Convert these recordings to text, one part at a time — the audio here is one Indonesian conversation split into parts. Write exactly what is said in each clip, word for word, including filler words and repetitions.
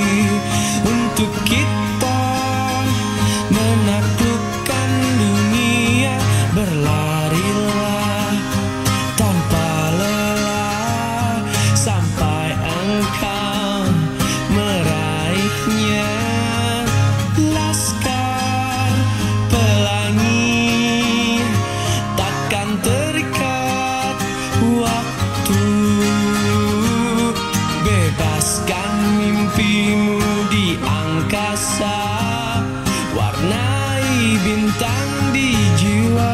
untuk kita menaklukkan dunia. Berlarilah tanpa lelah sampai engkau meraihnya. Laskar Pelangi takkan terikat waktu. Bebaskan mimpimu di angkasa, warnai bintang di jiwa.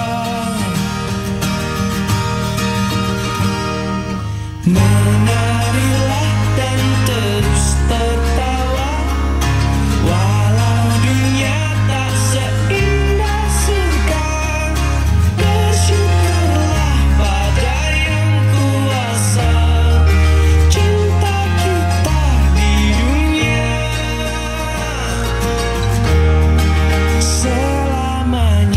Menarilah dan terus tertawa, walau dunia tak seindah surga. Bersyukurlah pada yang kuasa, cinta kita di dunia selamanya.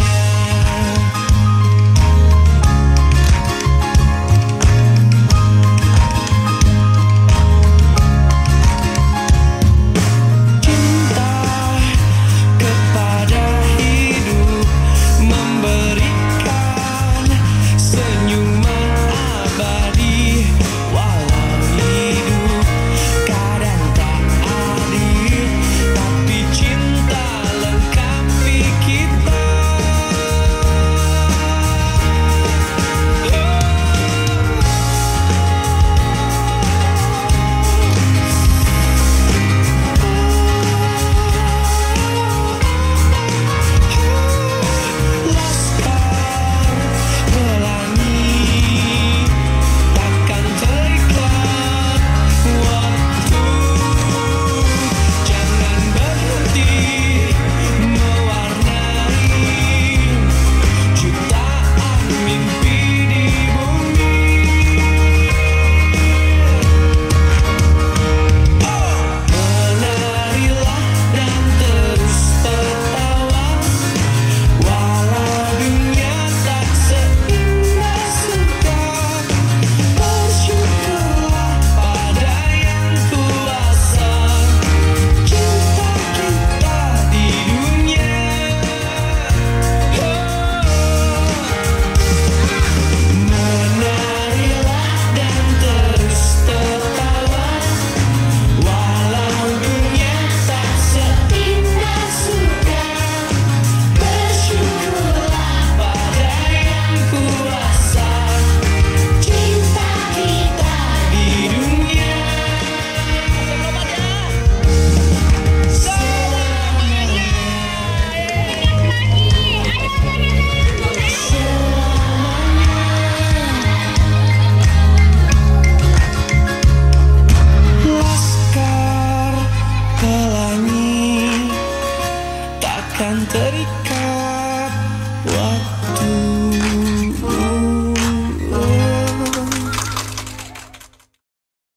Pelangi takkan terikat